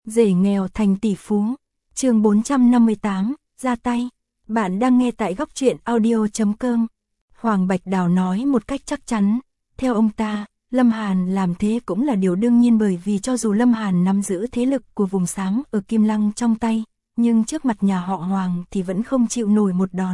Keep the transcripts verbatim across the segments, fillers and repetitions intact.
Rể nghèo thành tỷ phú. Chương bốn trăm năm mươi tám, ra tay. Bạn đang nghe tại góc truyện audio chấm com. Hoàng Bạch Đào nói một cách chắc chắn, theo ông ta, Lâm Hàn làm thế cũng là điều đương nhiên, bởi vì cho dù Lâm Hàn nắm giữ thế lực của vùng xám ở Kim Lăng trong tay, nhưng trước mặt nhà họ Hoàng thì vẫn không chịu nổi một đòn.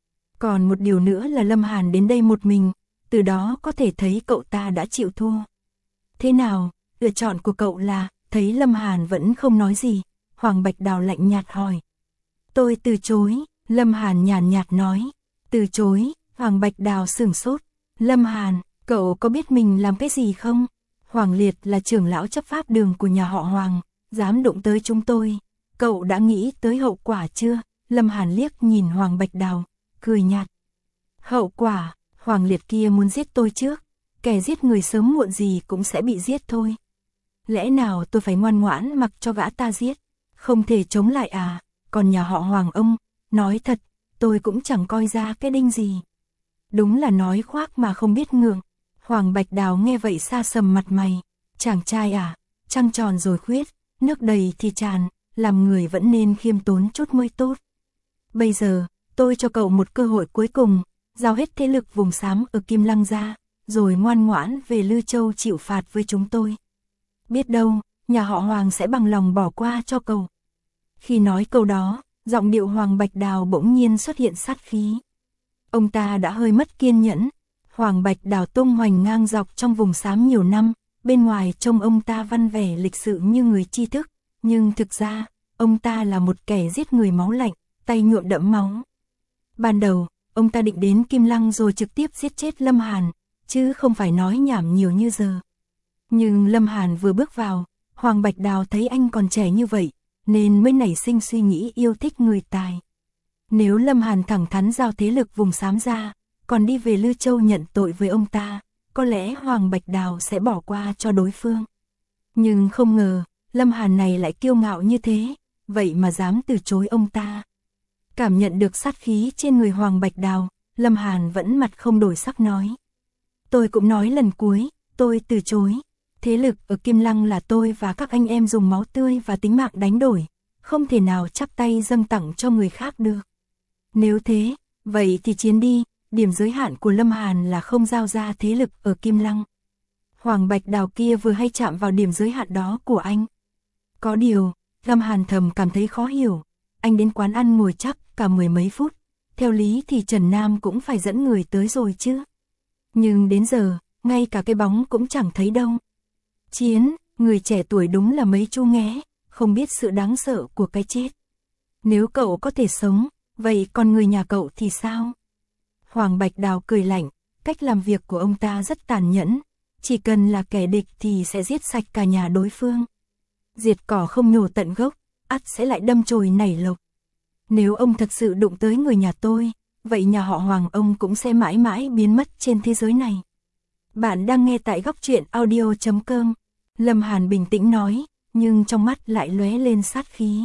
Còn một điều nữa là Lâm Hàn đến đây một mình, từ đó có thể thấy cậu ta đã chịu thua. Thế nào, lựa chọn của cậu là? Thấy Lâm Hàn vẫn không nói gì, Hoàng Bạch Đào lạnh nhạt hỏi. Tôi từ chối, Lâm Hàn nhàn nhạt nói. Từ chối, Hoàng Bạch Đào sửng sốt. Lâm Hàn, cậu có biết mình làm cái gì không? Hoàng Liệt là trưởng lão chấp pháp đường của nhà họ Hoàng, dám đụng tới chúng tôi. Cậu đã nghĩ tới hậu quả chưa? Lâm Hàn liếc nhìn Hoàng Bạch Đào, cười nhạt. Hậu quả, Hoàng Liệt kia muốn giết tôi trước, kẻ giết người sớm muộn gì cũng sẽ bị giết thôi. Lẽ nào tôi phải ngoan ngoãn mặc cho gã ta giết, không thể chống lại à? Còn nhà họ Hoàng ông, nói thật, tôi cũng chẳng coi ra cái đinh gì. Đúng là nói khoác mà không biết ngượng. Hoàng Bạch Đào nghe vậy sa sầm mặt mày. Chàng trai à, trăng tròn rồi khuyết, nước đầy thì tràn, làm người vẫn nên khiêm tốn chút mới tốt. Bây giờ, tôi cho cậu một cơ hội cuối cùng, giao hết thế lực vùng xám ở Kim Lăng ra, rồi ngoan ngoãn về Lư Châu chịu phạt với chúng tôi. Biết đâu, nhà họ Hoàng sẽ bằng lòng bỏ qua cho cậu. Khi nói câu đó, giọng điệu Hoàng Bạch Đào bỗng nhiên xuất hiện sát khí. Ông ta đã hơi mất kiên nhẫn. Hoàng Bạch Đào tung hoành ngang dọc trong vùng xám nhiều năm, bên ngoài trông ông ta văn vẻ lịch sự như người tri thức, nhưng thực ra, ông ta là một kẻ giết người máu lạnh, tay nhuộm đẫm máu. Ban đầu, ông ta định đến Kim Lăng rồi trực tiếp giết chết Lâm Hàn, chứ không phải nói nhảm nhiều như giờ. Nhưng Lâm Hàn vừa bước vào, Hoàng Bạch Đào thấy anh còn trẻ như vậy, nên mới nảy sinh suy nghĩ yêu thích người tài. Nếu Lâm Hàn thẳng thắn giao thế lực vùng xám ra, còn đi về Lư Châu nhận tội với ông ta, có lẽ Hoàng Bạch Đào sẽ bỏ qua cho đối phương. Nhưng không ngờ, Lâm Hàn này lại kiêu ngạo như thế, vậy mà dám từ chối ông ta. Cảm nhận được sát khí trên người Hoàng Bạch Đào, Lâm Hàn vẫn mặt không đổi sắc nói. Tôi cũng nói lần cuối, tôi từ chối. Thế lực ở Kim Lăng là tôi và các anh em dùng máu tươi và tính mạng đánh đổi, không thể nào chắp tay dâng tặng cho người khác được. Nếu thế, vậy thì chiến đi, điểm giới hạn của Lâm Hàn là không giao ra thế lực ở Kim Lăng. Hoàng Bạch Đào kia vừa hay chạm vào điểm giới hạn đó của anh. Có điều, Lâm Hàn thầm cảm thấy khó hiểu, anh đến quán ăn ngồi chắc cả mười mấy phút, theo lý thì Trần Nam cũng phải dẫn người tới rồi chứ. Nhưng đến giờ, ngay cả cái bóng cũng chẳng thấy đâu. Chiến, người trẻ tuổi đúng là mấy chu nghé, không biết sự đáng sợ của cái chết. Nếu cậu có thể sống, vậy còn người nhà cậu thì sao? Hoàng Bạch Đào cười lạnh, cách làm việc của ông ta rất tàn nhẫn, chỉ cần là kẻ địch thì sẽ giết sạch cả nhà đối phương. Diệt cỏ không nhổ tận gốc, ắt sẽ lại đâm chồi nảy lộc. Nếu ông thật sự đụng tới người nhà tôi, vậy nhà họ Hoàng ông cũng sẽ mãi mãi biến mất trên thế giới này. Bạn đang nghe tại góc truyện audio chấm com. Lâm Hàn bình tĩnh nói, nhưng trong mắt lại lóe lên sát khí.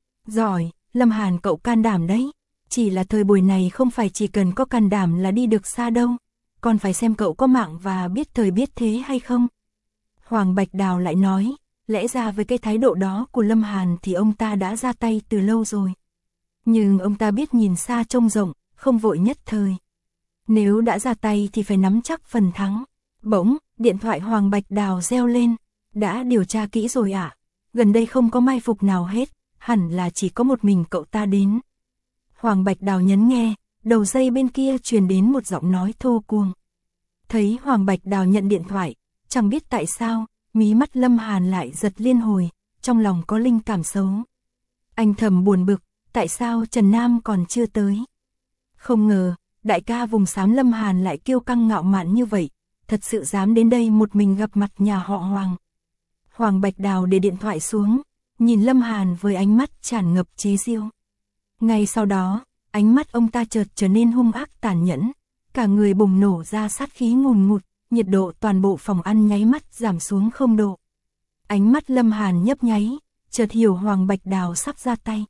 Giỏi, Lâm Hàn cậu can đảm đấy. Chỉ là thời buổi này không phải chỉ cần có can đảm là đi được xa đâu, còn phải xem cậu có mạng và biết thời biết thế hay không. Hoàng Bạch Đào lại nói, lẽ ra với cái thái độ đó của Lâm Hàn thì ông ta đã ra tay từ lâu rồi. Nhưng ông ta biết nhìn xa trông rộng, không vội nhất thời. Nếu đã ra tay thì phải nắm chắc phần thắng. Bỗng, điện thoại Hoàng Bạch Đào reo lên. Đã điều tra kỹ rồi ạ. À? Gần đây không có mai phục nào hết, hẳn là chỉ có một mình cậu ta đến. Hoàng Bạch Đào nhấn nghe, đầu dây bên kia truyền đến một giọng nói thô cuồng. Thấy Hoàng Bạch Đào nhận điện thoại, chẳng biết tại sao, mí mắt Lâm Hàn lại giật liên hồi, trong lòng có linh cảm xấu. Anh thầm buồn bực, tại sao Trần Nam còn chưa tới? Không ngờ, đại ca vùng xám Lâm Hàn lại kiêu căng ngạo mạn như vậy, thật sự dám đến đây một mình gặp mặt nhà họ Hoàng. Hoàng Bạch Đào để điện thoại xuống, nhìn Lâm Hàn với ánh mắt tràn ngập chế giễu. Ngay sau đó, ánh mắt ông ta chợt trở nên hung ác tàn nhẫn, cả người bùng nổ ra sát khí ngùn ngụt, nhiệt độ toàn bộ phòng ăn nháy mắt giảm xuống không độ. Ánh mắt Lâm Hàn nhấp nháy, chợt hiểu Hoàng Bạch Đào sắp ra tay.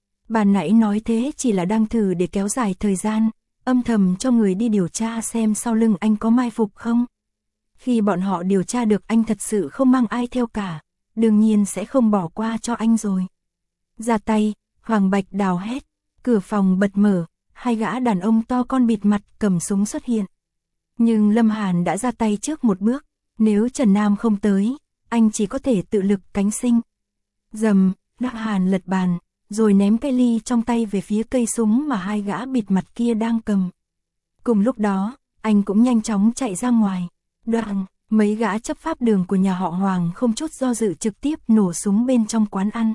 Bà nãy nói thế chỉ là đang thử để kéo dài thời gian, âm thầm cho người đi điều tra xem sau lưng anh có mai phục không. Khi bọn họ điều tra được anh thật sự không mang ai theo cả, đương nhiên sẽ không bỏ qua cho anh rồi. Ra tay, Hoàng Bạch Đào hét, cửa phòng bật mở, hai gã đàn ông to con bịt mặt cầm súng xuất hiện. Nhưng Lâm Hàn đã ra tay trước một bước, nếu Trần Nam không tới, anh chỉ có thể tự lực cánh sinh. Dầm, Lâm Hàn lật bàn, rồi ném cây ly trong tay về phía cây súng mà hai gã bịt mặt kia đang cầm. Cùng lúc đó, anh cũng nhanh chóng chạy ra ngoài. Đoạn, mấy gã chấp pháp đường của nhà họ Hoàng không chút do dự trực tiếp nổ súng bên trong quán ăn.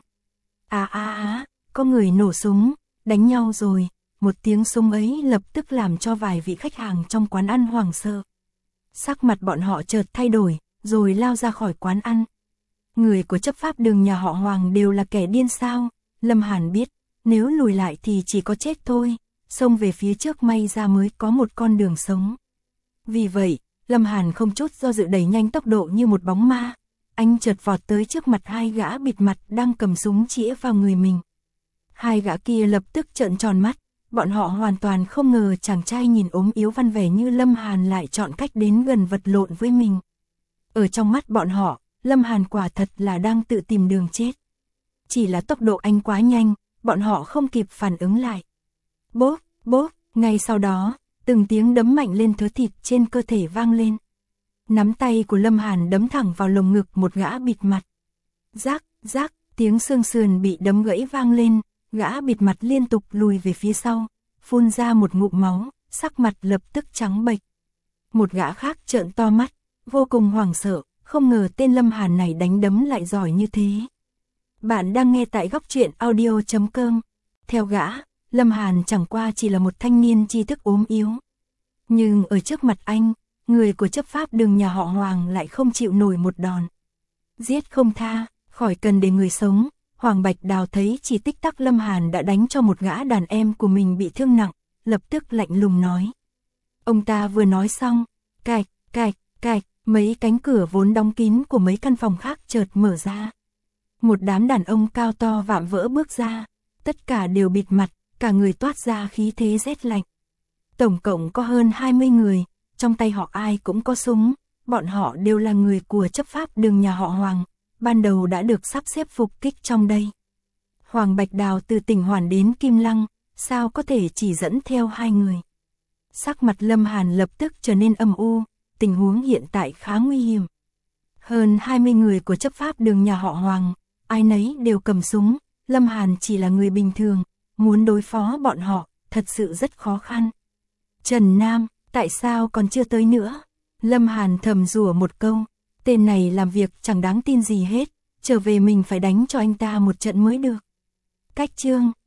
À à à, có người nổ súng, đánh nhau rồi. Một tiếng súng ấy lập tức làm cho vài vị khách hàng trong quán ăn hoảng sợ. Sắc mặt bọn họ chợt thay đổi, rồi lao ra khỏi quán ăn. Người của chấp pháp đường nhà họ Hoàng đều là kẻ điên sao? Lâm Hàn biết, nếu lùi lại thì chỉ có chết thôi, xông về phía trước may ra mới có một con đường sống. Vì vậy, Lâm Hàn không chút do dự đẩy nhanh tốc độ như một bóng ma. Anh chợt vọt tới trước mặt hai gã bịt mặt đang cầm súng chĩa vào người mình. Hai gã kia lập tức trợn tròn mắt, bọn họ hoàn toàn không ngờ chàng trai nhìn ốm yếu văn vẻ như Lâm Hàn lại chọn cách đến gần vật lộn với mình. Ở trong mắt bọn họ, Lâm Hàn quả thật là đang tự tìm đường chết. Chỉ là tốc độ anh quá nhanh, bọn họ không kịp phản ứng lại. Bốp, bốp, ngay sau đó, từng tiếng đấm mạnh lên thớ thịt trên cơ thể vang lên. Nắm tay của Lâm Hàn đấm thẳng vào lồng ngực một gã bịt mặt. Rác, rác, tiếng xương sườn bị đấm gãy vang lên, gã bịt mặt liên tục lùi về phía sau, phun ra một ngụm máu, sắc mặt lập tức trắng bệch. Một gã khác trợn to mắt, vô cùng hoảng sợ, không ngờ tên Lâm Hàn này đánh đấm lại giỏi như thế. Bạn đang nghe tại góc truyện audio chấm com. Theo gã, Lâm Hàn chẳng qua chỉ là một thanh niên tri thức ốm yếu. Nhưng ở trước mặt anh, người của chấp pháp đường nhà họ Hoàng lại không chịu nổi một đòn. Giết không tha, khỏi cần để người sống. Hoàng Bạch Đào thấy chỉ tích tắc Lâm Hàn đã đánh cho một gã đàn em của mình bị thương nặng, lập tức lạnh lùng nói. Ông ta vừa nói xong, cạch, cạch, cạch, mấy cánh cửa vốn đóng kín của mấy căn phòng khác chợt mở ra. Một đám đàn ông cao to vạm vỡ bước ra, tất cả đều bịt mặt, cả người toát ra khí thế rét lạnh. Tổng cộng có hơn hai mươi người, trong tay họ ai cũng có súng, bọn họ đều là người của chấp pháp đường nhà họ Hoàng, ban đầu đã được sắp xếp phục kích trong đây. Hoàng Bạch Đào từ Tỉnh Hoàn đến Kim Lăng, sao có thể chỉ dẫn theo hai người. Sắc mặt Lâm Hàn lập tức trở nên âm u, tình huống hiện tại khá nguy hiểm. Hơn hai mươi người của chấp pháp đường nhà họ Hoàng, ai nấy đều cầm súng, Lâm Hàn chỉ là người bình thường, muốn đối phó bọn họ, thật sự rất khó khăn. Trần Nam, tại sao còn chưa tới nữa? Lâm Hàn thầm rủa một câu, tên này làm việc chẳng đáng tin gì hết, trở về mình phải đánh cho anh ta một trận mới được. Cách chương